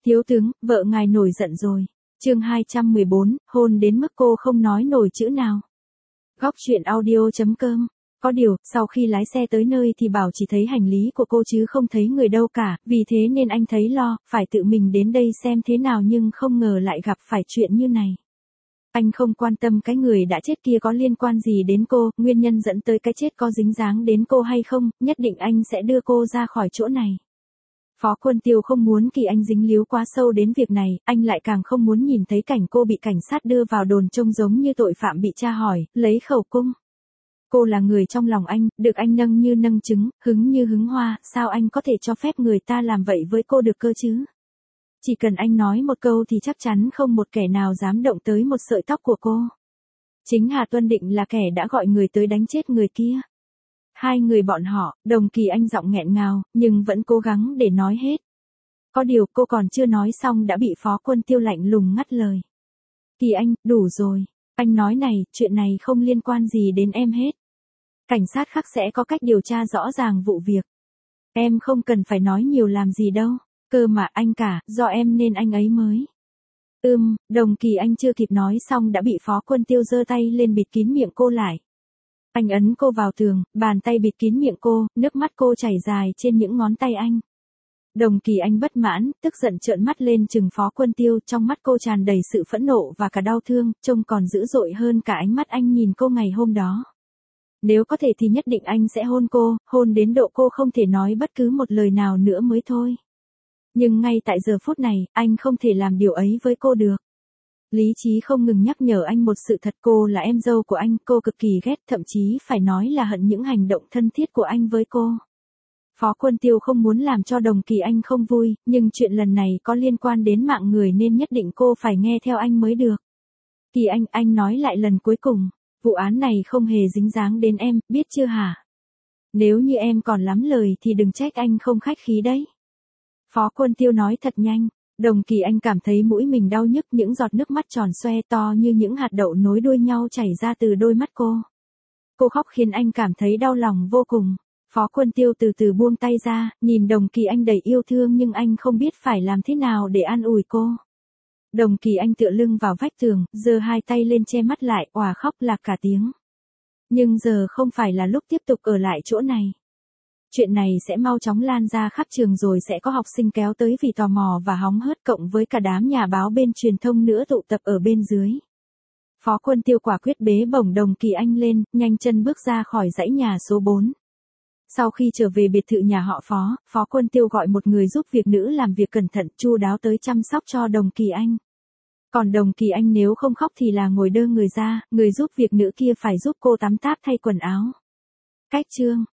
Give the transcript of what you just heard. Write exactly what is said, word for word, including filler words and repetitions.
Thiếu tướng, vợ ngài nổi giận rồi. Chương hai trăm mười bốn, hôn đến mức cô không nói nổi chữ nào. Góc truyện audio chấm com. Có điều, sau khi lái xe tới nơi thì bảo chỉ thấy hành lý của cô chứ không thấy người đâu cả, vì thế nên anh thấy lo, phải tự mình đến đây xem thế nào nhưng không ngờ lại gặp phải chuyện như này. Anh không quan tâm cái người đã chết kia có liên quan gì đến cô, nguyên nhân dẫn tới cái chết có dính dáng đến cô hay không, nhất định anh sẽ đưa cô ra khỏi chỗ này. Phó Quân Tiêu không muốn Kỳ Anh dính líu quá sâu đến việc này, anh lại càng không muốn nhìn thấy cảnh cô bị cảnh sát đưa vào đồn trông giống như tội phạm bị tra hỏi, lấy khẩu cung. Cô là người trong lòng anh, được anh nâng như nâng trứng, hứng như hứng hoa, sao anh có thể cho phép người ta làm vậy với cô được cơ chứ? Chỉ cần anh nói một câu thì chắc chắn không một kẻ nào dám động tới một sợi tóc của cô. Chính Hà Tuân Định là kẻ đã gọi người tới đánh chết người kia. Hai người bọn họ, Đồng Kỳ Anh giọng nghẹn ngào, nhưng vẫn cố gắng để nói hết. Có điều cô còn chưa nói xong đã bị Phó Quân Tiêu lạnh lùng ngắt lời. Kỳ Anh, đủ rồi. Anh nói này, chuyện này không liên quan gì đến em hết. Cảnh sát khác sẽ có cách điều tra rõ ràng vụ việc. Em không cần phải nói nhiều làm gì đâu. Cơ mà anh cả, do em nên anh ấy mới. Ừm, Đồng Kỳ Anh chưa kịp nói xong đã bị Phó Quân Tiêu giơ tay lên bịt kín miệng cô lại. Anh ấn cô vào tường, bàn tay bịt kín miệng cô, nước mắt cô chảy dài trên những ngón tay anh. Đồng Kỳ Anh bất mãn, tức giận trợn mắt lên trừng Phó Quân Tiêu, trong mắt cô tràn đầy sự phẫn nộ và cả đau thương, trông còn dữ dội hơn cả ánh mắt anh nhìn cô ngày hôm đó. Nếu có thể thì nhất định anh sẽ hôn cô, hôn đến độ cô không thể nói bất cứ một lời nào nữa mới thôi. Nhưng ngay tại giờ phút này, anh không thể làm điều ấy với cô được. Lý trí không ngừng nhắc nhở anh một sự thật, cô là em dâu của anh, cô cực kỳ ghét, thậm chí phải nói là hận những hành động thân thiết của anh với cô. Phó Quân Tiêu không muốn làm cho Đồng Kỳ Anh không vui, nhưng chuyện lần này có liên quan đến mạng người nên nhất định cô phải nghe theo anh mới được. Kỳ Anh, anh nói lại lần cuối cùng, vụ án này không hề dính dáng đến em, biết chưa hả? Nếu như em còn lắm lời thì đừng trách anh không khách khí đấy. Phó Quân Tiêu nói thật nhanh. Đồng Kỳ Anh cảm thấy mũi mình đau nhức, những giọt nước mắt tròn xoe to như những hạt đậu nối đuôi nhau chảy ra từ đôi mắt cô. Cô khóc khiến anh cảm thấy đau lòng vô cùng. Phó Quân Tiêu từ từ buông tay ra, nhìn Đồng Kỳ Anh đầy yêu thương nhưng anh không biết phải làm thế nào để an ủi cô. Đồng Kỳ Anh tựa lưng vào vách tường, giơ hai tay lên che mắt lại, òa khóc lạc cả tiếng. Nhưng giờ không phải là lúc tiếp tục ở lại chỗ này. Chuyện này sẽ mau chóng lan ra khắp trường rồi sẽ có học sinh kéo tới vì tò mò và hóng hớt, cộng với cả đám nhà báo bên truyền thông nữa tụ tập ở bên dưới. Phó Quân Tiêu quả quyết bế bổng Đồng Kỳ Anh lên, nhanh chân bước ra khỏi dãy nhà số bốn. Sau khi trở về biệt thự nhà họ Phó, Phó Quân Tiêu gọi một người giúp việc nữ làm việc cẩn thận, chu đáo tới chăm sóc cho Đồng Kỳ Anh. Còn Đồng Kỳ Anh nếu không khóc thì là ngồi đơ người ra, người giúp việc nữ kia phải giúp cô tắm táp thay quần áo. Cách chương